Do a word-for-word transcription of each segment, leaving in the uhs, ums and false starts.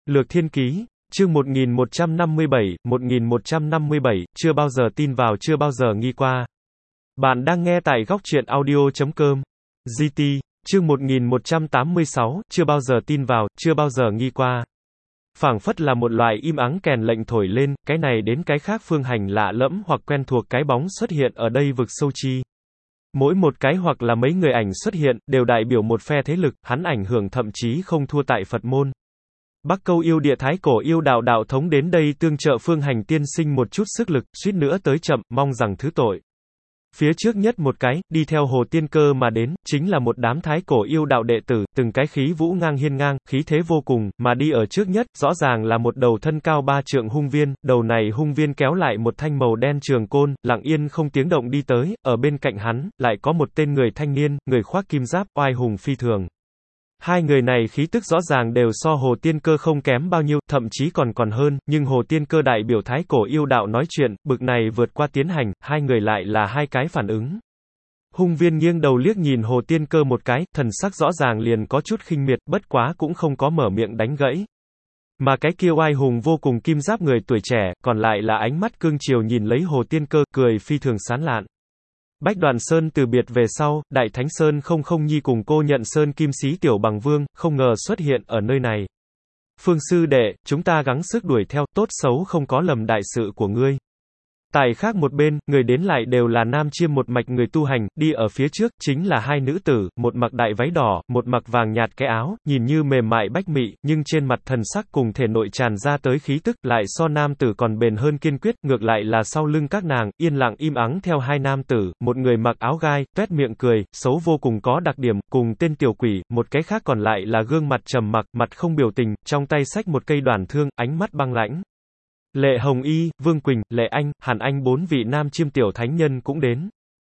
Lược Thiên Ký, chương một nghìn một trăm năm mươi bảy, một nghìn một trăm năm mươi bảy, chưa bao giờ tin vào chưa bao giờ nghi qua. Bạn đang nghe tại góc truyện audio chấm com. giê tê, chương một nghìn một trăm tám mươi sáu, chưa bao giờ tin vào, chưa bao giờ nghi qua. Phảng phất là một loại im ắng kèn lệnh thổi lên, cái này đến cái khác phương hành lạ lẫm hoặc quen thuộc cái bóng xuất hiện ở đây vực sâu chi. Mỗi một cái hoặc là mấy người ảnh xuất hiện, đều đại biểu một phe thế lực, hắn ảnh hưởng thậm chí không thua tại Phật môn. Bắc Câu yêu địa thái cổ yêu đạo đạo thống đến đây tương trợ phương hành tiên sinh một chút sức lực, suýt nữa tới chậm, mong rằng thứ tội. Phía trước nhất một cái, đi theo Hồ Tiên Cơ mà đến, chính là một đám thái cổ yêu đạo đệ tử, từng cái khí vũ ngang hiên ngang, khí thế vô cùng, mà đi ở trước nhất, rõ ràng là một đầu thân cao ba trượng hung viên, đầu này hung viên kéo lại một thanh màu đen trường côn, lặng yên không tiếng động đi tới, ở bên cạnh hắn, lại có một tên người thanh niên, người khoác kim giáp, oai hùng phi thường. Hai người này khí tức rõ ràng đều so Hồ Tiên Cơ không kém bao nhiêu, thậm chí còn còn hơn, nhưng Hồ Tiên Cơ đại biểu thái cổ yêu đạo nói chuyện, bực này vượt qua tiến hành, hai người lại là hai cái phản ứng. Hung viên nghiêng đầu liếc nhìn Hồ Tiên Cơ một cái, thần sắc rõ ràng liền có chút khinh miệt, bất quá cũng không có mở miệng đánh gãy. Mà cái kia oai hùng vô cùng kim giáp người tuổi trẻ, còn lại là ánh mắt cương chiều nhìn lấy Hồ Tiên Cơ, cười phi thường sán lạn. Bách Đoàn Sơn từ biệt về sau, Đại Thánh Sơn không không nhi cùng cô nhận Sơn Kim Sĩ Tiểu Bằng Vương, không ngờ xuất hiện ở nơi này. Phương sư đệ, chúng ta gắng sức đuổi theo, tốt xấu không có lầm đại sự của ngươi. Tại khác một bên, người đến lại đều là nam chiêm một mạch người tu hành, đi ở phía trước, chính là hai nữ tử, một mặc đại váy đỏ, một mặc vàng nhạt cái áo, nhìn như mềm mại bách mị, nhưng trên mặt thần sắc cùng thể nội tràn ra tới khí tức, lại so nam tử còn bền hơn kiên quyết, ngược lại là sau lưng các nàng, yên lặng im ắng theo hai nam tử, một người mặc áo gai, tuét miệng cười, xấu vô cùng có đặc điểm, cùng tên tiểu quỷ, một cái khác còn lại là gương mặt trầm mặc, mặt không biểu tình, trong tay xách một cây đoản thương, ánh mắt băng lãnh. Lệ Hồng Y, Vương Quỳnh, Lệ Anh, Hàn Anh bốn vị nam chiêm tiểu thánh nhân cũng đến.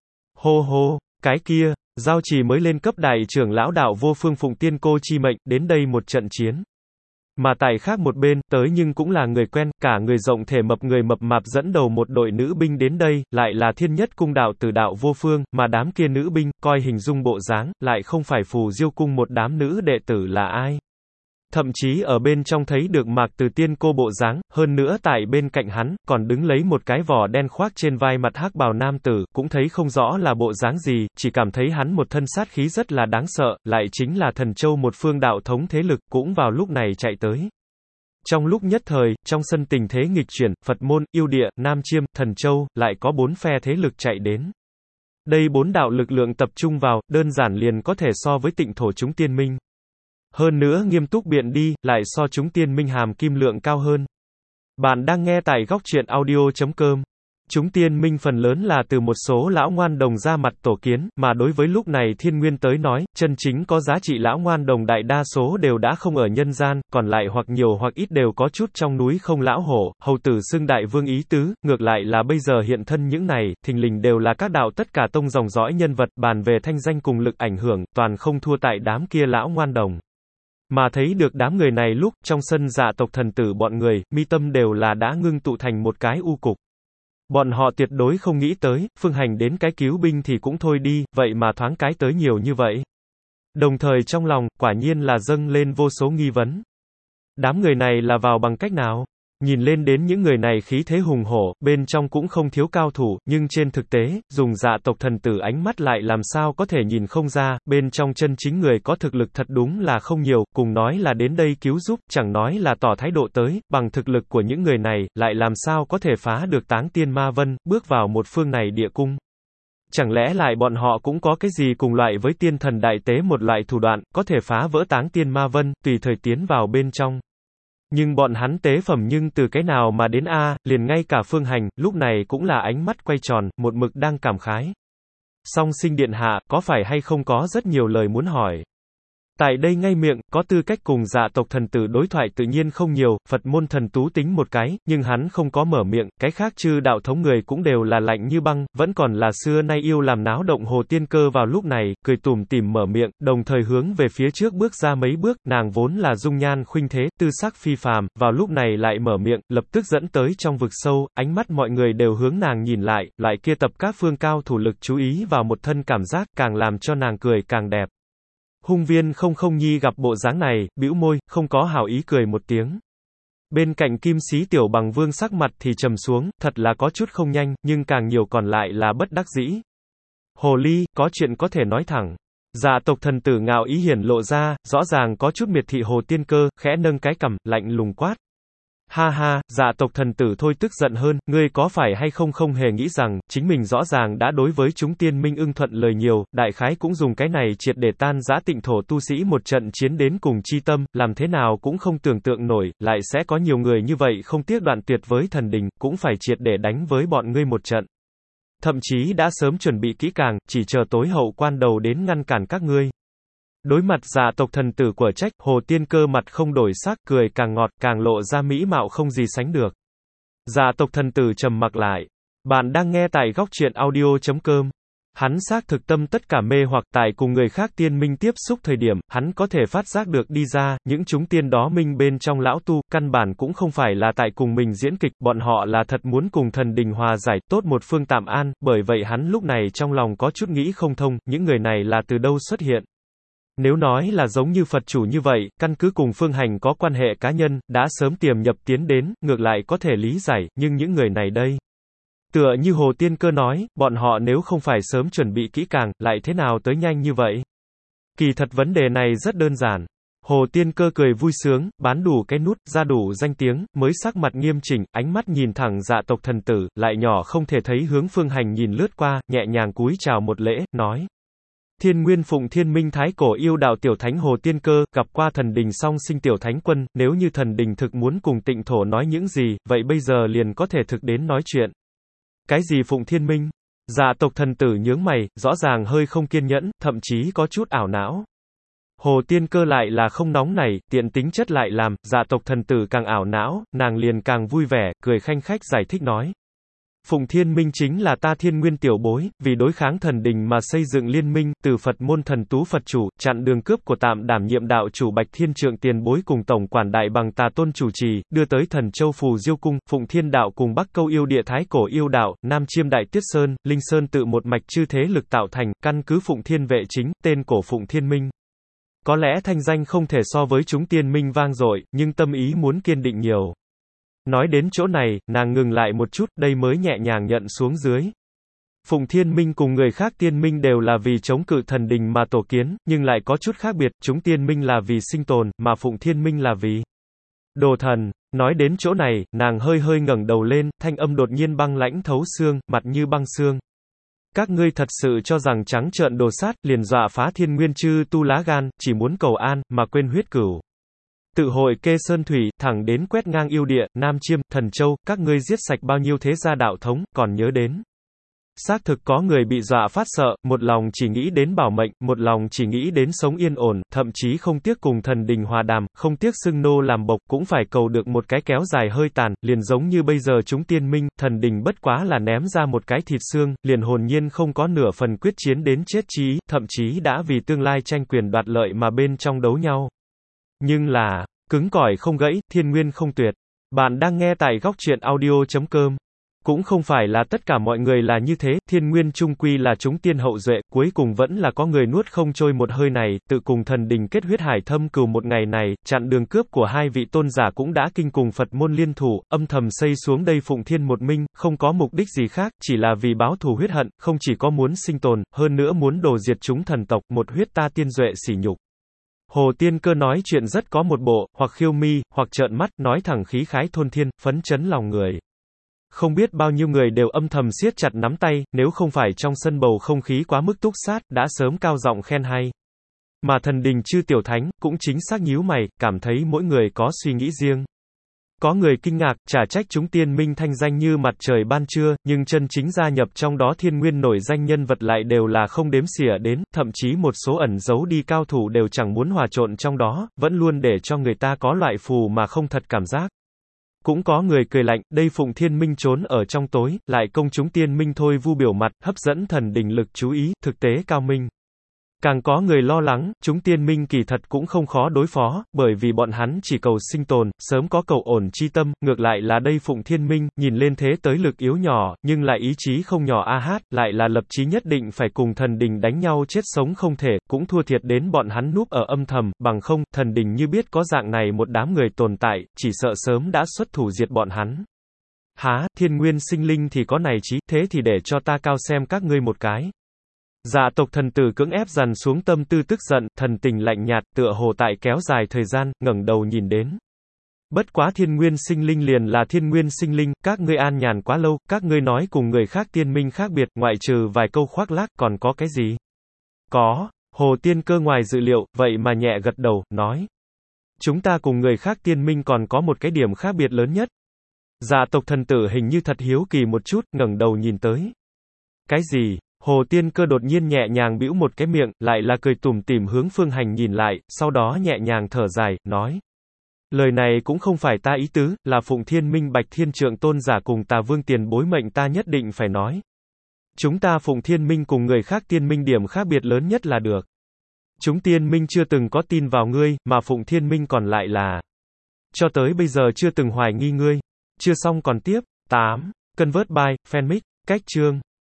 Hô hô, cái kia, giao trì mới lên cấp đại trưởng lão đạo vô phương phụng tiên cô chi mệnh, đến đây một trận chiến. Mà tại khác một bên, tới nhưng cũng là người quen, cả người rộng thể mập người mập mạp dẫn đầu một đội nữ binh đến đây, lại là thiên nhất cung đạo từ đạo vô phương, mà đám kia nữ binh, coi hình dung bộ dáng, lại không phải phù diêu cung một đám nữ đệ tử là ai. Thậm chí ở bên trong thấy được Mạc Từ tiên cô bộ dáng, hơn nữa tại bên cạnh hắn, còn đứng lấy một cái vỏ đen khoác trên vai mặt hắc bào nam tử, cũng thấy không rõ là bộ dáng gì, chỉ cảm thấy hắn một thân sát khí rất là đáng sợ, lại chính là Thần Châu một phương đạo thống thế lực, cũng vào lúc này chạy tới. Trong lúc nhất thời, trong sân tình thế nghịch chuyển, Phật môn, yêu địa, Nam Chiêm, Thần Châu, lại có bốn phe thế lực chạy đến. Đây bốn đạo lực lượng tập trung vào, đơn giản liền có thể so với Tịnh Thổ chúng tiên minh. Hơn nữa nghiêm túc biện đi, lại so chúng tiên minh hàm kim lượng cao hơn. Bạn đang nghe tại góc truyện audio chấm com. Chúng tiên minh phần lớn là từ một số lão ngoan đồng ra mặt tổ kiến, mà đối với lúc này thiên nguyên tới nói, chân chính có giá trị lão ngoan đồng đại đa số đều đã không ở nhân gian, còn lại hoặc nhiều hoặc ít đều có chút trong núi không lão hổ, hầu tử xưng đại vương ý tứ, ngược lại là bây giờ hiện thân những này, thình lình đều là các đạo tất cả tông dòng dõi nhân vật, bàn về thanh danh cùng lực ảnh hưởng, toàn không thua tại đám kia lão ngoan đồng. Mà thấy được đám người này lúc, trong sân dạ tộc thần tử bọn người, mi tâm đều là đã ngưng tụ thành một cái u cục. Bọn họ tuyệt đối không nghĩ tới, phương hành đến cái cứu binh thì cũng thôi đi, vậy mà thoáng cái tới nhiều như vậy. Đồng thời trong lòng, quả nhiên là dâng lên vô số nghi vấn. Đám người này là vào bằng cách nào? Nhìn lên đến những người này khí thế hùng hổ, bên trong cũng không thiếu cao thủ, nhưng trên thực tế, dùng dạ tộc thần tử ánh mắt lại làm sao có thể nhìn không ra, bên trong chân chính người có thực lực thật đúng là không nhiều, cùng nói là đến đây cứu giúp, chẳng nói là tỏ thái độ tới, bằng thực lực của những người này, lại làm sao có thể phá được Táng Tiên Ma Vân, bước vào một phương này địa cung. Chẳng lẽ lại bọn họ cũng có cái gì cùng loại với tiên thần đại tế một loại thủ đoạn, có thể phá vỡ Táng Tiên Ma Vân, tùy thời tiến vào bên trong. Nhưng bọn hắn tế phẩm nhưng từ cái nào mà đến a, liền ngay cả phương hành, lúc này cũng là ánh mắt quay tròn, một mực đang cảm khái. Song sinh điện hạ, có phải hay không có rất nhiều lời muốn hỏi. Tại đây ngay miệng, có tư cách cùng dạ tộc thần tử đối thoại tự nhiên không nhiều, Phật môn thần tú tính một cái, nhưng hắn không có mở miệng, cái khác chư đạo thống người cũng đều là lạnh như băng, vẫn còn là xưa nay yêu làm náo động Hồ Tiên Cơ vào lúc này, cười tủm tỉm mở miệng, đồng thời hướng về phía trước bước ra mấy bước, nàng vốn là dung nhan khuynh thế, tư sắc phi phàm, vào lúc này lại mở miệng, lập tức dẫn tới trong vực sâu, ánh mắt mọi người đều hướng nàng nhìn lại, lại kia tập các phương cao thủ lực chú ý vào một thân cảm giác, càng làm cho nàng cười càng đẹp. Hung viên không không nhi gặp bộ dáng này, bĩu môi, không có hảo ý cười một tiếng. Bên cạnh Kim Sĩ Tiểu Bằng Vương sắc mặt thì trầm xuống, thật là có chút không nhanh, nhưng càng nhiều còn lại là bất đắc dĩ. Hồ ly, có chuyện có thể nói thẳng. Dạ tộc thần tử ngạo ý hiển lộ ra, rõ ràng có chút miệt thị Hồ Tiên Cơ, khẽ nâng cái cằm, lạnh lùng quát. Ha ha, dạ tộc thần tử thôi tức giận hơn, ngươi có phải hay không không hề nghĩ rằng, chính mình rõ ràng đã đối với chúng tiên minh ưng thuận lời nhiều, đại khái cũng dùng cái này triệt để tan rã tịnh thổ tu sĩ một trận chiến đến cùng chi tâm, làm thế nào cũng không tưởng tượng nổi, lại sẽ có nhiều người như vậy không tiếc đoạn tuyệt với thần đình, cũng phải triệt để đánh với bọn ngươi một trận. Thậm chí đã sớm chuẩn bị kỹ càng, chỉ chờ tối hậu quan đầu đến ngăn cản các ngươi. Đối mặt dạ tộc thần tử của trách, Hồ Tiên Cơ mặt không đổi sắc, cười càng ngọt, càng lộ ra mỹ mạo không gì sánh được. Dạ tộc thần tử trầm mặc lại. Bạn đang nghe tại góc truyện audio chấm com. Hắn xác thực tâm tất cả mê hoặc tại cùng người khác tiên minh tiếp xúc thời điểm, hắn có thể phát giác được đi ra, những chúng tiên đó minh bên trong lão tu, căn bản cũng không phải là tại cùng mình diễn kịch, bọn họ là thật muốn cùng thần đình hòa giải, tốt một phương tạm an, bởi vậy hắn lúc này trong lòng có chút nghĩ không thông, những người này là từ đâu xuất hiện. Nếu nói là giống như Phật chủ như vậy, căn cứ cùng phương hành có quan hệ cá nhân, đã sớm tiềm nhập tiến đến, ngược lại có thể lý giải, nhưng những người này đây. Tựa như Hồ Tiên Cơ nói, bọn họ nếu không phải sớm chuẩn bị kỹ càng, lại thế nào tới nhanh như vậy? Kỳ thật vấn đề này rất đơn giản. Hồ Tiên Cơ cười vui sướng, bán đủ cái nút, ra đủ danh tiếng, mới sắc mặt nghiêm chỉnh, ánh mắt nhìn thẳng dạ tộc thần tử, lại nhỏ không thể thấy hướng phương hành nhìn lướt qua, nhẹ nhàng cúi chào một lễ, nói. Thiên Nguyên Phụng Thiên Minh Thái Cổ yêu đạo tiểu thánh Hồ Tiên Cơ, gặp qua thần đình song sinh tiểu thánh quân, nếu như thần đình thực muốn cùng tịnh thổ nói những gì, vậy bây giờ liền có thể thực đến nói chuyện. Cái gì Phụng Thiên Minh? Dạ tộc thần tử nhướng mày, rõ ràng hơi không kiên nhẫn, thậm chí có chút ảo não. Hồ Tiên Cơ lại là không nóng nảy, tiện tính chất lại làm, dạ tộc thần tử càng ảo não, nàng liền càng vui vẻ, cười khanh khách giải thích nói. Phụng Thiên Minh chính là ta Thiên Nguyên tiểu bối, vì đối kháng thần đình mà xây dựng liên minh, từ Phật môn thần tú Phật chủ, chặn đường cướp của tạm đảm nhiệm đạo chủ Bạch Thiên Trượng tiền bối cùng tổng quản Đại Bằng Tà Tôn chủ trì, đưa tới Thần Châu Phù Diêu cung, Phụng Thiên đạo cùng Bắc Câu yêu địa Thái Cổ yêu đạo, Nam Chiêm Đại Tiết Sơn, Linh Sơn tự một mạch chư thế lực tạo thành, căn cứ Phụng Thiên vệ chính, tên cổ Phụng Thiên Minh. Có lẽ thanh danh không thể so với chúng tiên minh vang dội, nhưng tâm ý muốn kiên định nhiều. Nói đến chỗ này, nàng ngừng lại một chút, đây mới nhẹ nhàng nhận xuống dưới. Phụng Thiên Minh cùng người khác tiên minh đều là vì chống cự thần đình mà tổ kiến, nhưng lại có chút khác biệt, chúng tiên minh là vì sinh tồn, mà Phụng Thiên Minh là vì đồ thần. Nói đến chỗ này, nàng hơi hơi ngẩng đầu lên, thanh âm đột nhiên băng lãnh thấu xương, mặt như băng xương. Các ngươi thật sự cho rằng trắng trợn đồ sát, liền dọa phá thiên nguyên chư tu lá gan, chỉ muốn cầu an, mà quên huyết cửu. Tự hội kê sơn thủy, thẳng đến quét ngang yêu địa, Nam Chiêm, Thần Châu, các ngươi giết sạch bao nhiêu thế gia đạo thống, còn nhớ đến. Xác thực có người bị dọa phát sợ, một lòng chỉ nghĩ đến bảo mệnh, một lòng chỉ nghĩ đến sống yên ổn, thậm chí không tiếc cùng thần đình hòa đàm, không tiếc xưng nô làm bộc, cũng phải cầu được một cái kéo dài hơi tàn, liền giống như bây giờ chúng tiên minh, thần đình bất quá là ném ra một cái thịt xương, liền hồn nhiên không có nửa phần quyết chiến đến chết chí, thậm chí đã vì tương lai tranh quyền đoạt lợi mà bên trong đấu nhau. Nhưng là, cứng cỏi không gãy, thiên nguyên không tuyệt. Bạn đang nghe tại góc truyện audio chấm com. Cũng không phải là tất cả mọi người là như thế, thiên nguyên trung quy là chúng tiên hậu duệ, cuối cùng vẫn là có người nuốt không trôi một hơi này, tự cùng thần đình kết huyết hải thâm cừu một ngày này, chặn đường cướp của hai vị tôn giả cũng đã kinh cùng Phật môn liên thủ, âm thầm xây xuống đây Phụng Thiên một minh, không có mục đích gì khác, chỉ là vì báo thù huyết hận, không chỉ có muốn sinh tồn, hơn nữa muốn đồ diệt chúng thần tộc, một huyết ta tiên duệ sỉ nhục. Hồ Tiên Cơ nói chuyện rất có một bộ, hoặc khiêu mi, hoặc trợn mắt, nói thẳng khí khái thôn thiên, phấn chấn lòng người. Không biết bao nhiêu người đều âm thầm siết chặt nắm tay, nếu không phải trong sân bầu không khí quá mức túc sát, đã sớm cao giọng khen hay. Mà thần đình chư tiểu thánh, cũng chính xác nhíu mày, cảm thấy mỗi người có suy nghĩ riêng. Có người kinh ngạc, chả trách chúng tiên minh thanh danh như mặt trời ban trưa, nhưng chân chính gia nhập trong đó thiên nguyên nổi danh nhân vật lại đều là không đếm xỉa đến, thậm chí một số ẩn giấu đi cao thủ đều chẳng muốn hòa trộn trong đó, vẫn luôn để cho người ta có loại phù mà không thật cảm giác. Cũng có người cười lạnh, đây Phụng Thiên Minh trốn ở trong tối, lại công chúng tiên minh thôi vu biểu mặt, hấp dẫn thần đình lực chú ý, thực tế cao minh. Càng có người lo lắng, chúng tiên minh kỳ thật cũng không khó đối phó, bởi vì bọn hắn chỉ cầu sinh tồn, sớm có cầu ổn chi tâm, ngược lại là đây Phụng Thiên Minh, nhìn lên thế tới lực yếu nhỏ, nhưng lại ý chí không nhỏ a hát, lại là lập chí nhất định phải cùng thần đình đánh nhau chết sống không thể, cũng thua thiệt đến bọn hắn núp ở âm thầm, bằng không, thần đình như biết có dạng này một đám người tồn tại, chỉ sợ sớm đã xuất thủ diệt bọn hắn. Há, thiên nguyên sinh linh thì có này chí, thế thì để cho ta cao xem các ngươi một cái. Dạ tộc thần tử cưỡng ép dằn xuống tâm tư tức giận, thần tình lạnh nhạt, tựa hồ tại kéo dài thời gian, ngẩng đầu nhìn đến. Bất quá thiên nguyên sinh linh liền là thiên nguyên sinh linh, các ngươi an nhàn quá lâu, các ngươi nói cùng người khác tiên minh khác biệt, ngoại trừ vài câu khoác lác, còn có cái gì? Có, Hồ Tiên Cơ ngoài dự liệu, vậy mà nhẹ gật đầu, nói. Chúng ta cùng người khác tiên minh còn có một cái điểm khác biệt lớn nhất. Dạ tộc thần tử hình như thật hiếu kỳ một chút, ngẩng đầu nhìn tới. Cái gì? Hồ Tiên Cơ đột nhiên nhẹ nhàng bĩu một cái miệng, lại là cười tủm tỉm hướng Phương Hành nhìn lại, sau đó nhẹ nhàng thở dài, nói. Lời này cũng không phải ta ý tứ, là Phụng Thiên Minh Bạch Thiên Trượng Tôn giả cùng Tà Vương tiền bối mệnh ta nhất định phải nói. Chúng ta Phụng Thiên Minh cùng người khác tiên minh điểm khác biệt lớn nhất là được. Chúng tiên minh chưa từng có tin vào ngươi, mà Phụng Thiên Minh còn lại là. Cho tới bây giờ chưa từng hoài nghi ngươi. Chưa xong còn tiếp. tám. Convert by, Fanmic, cách chương.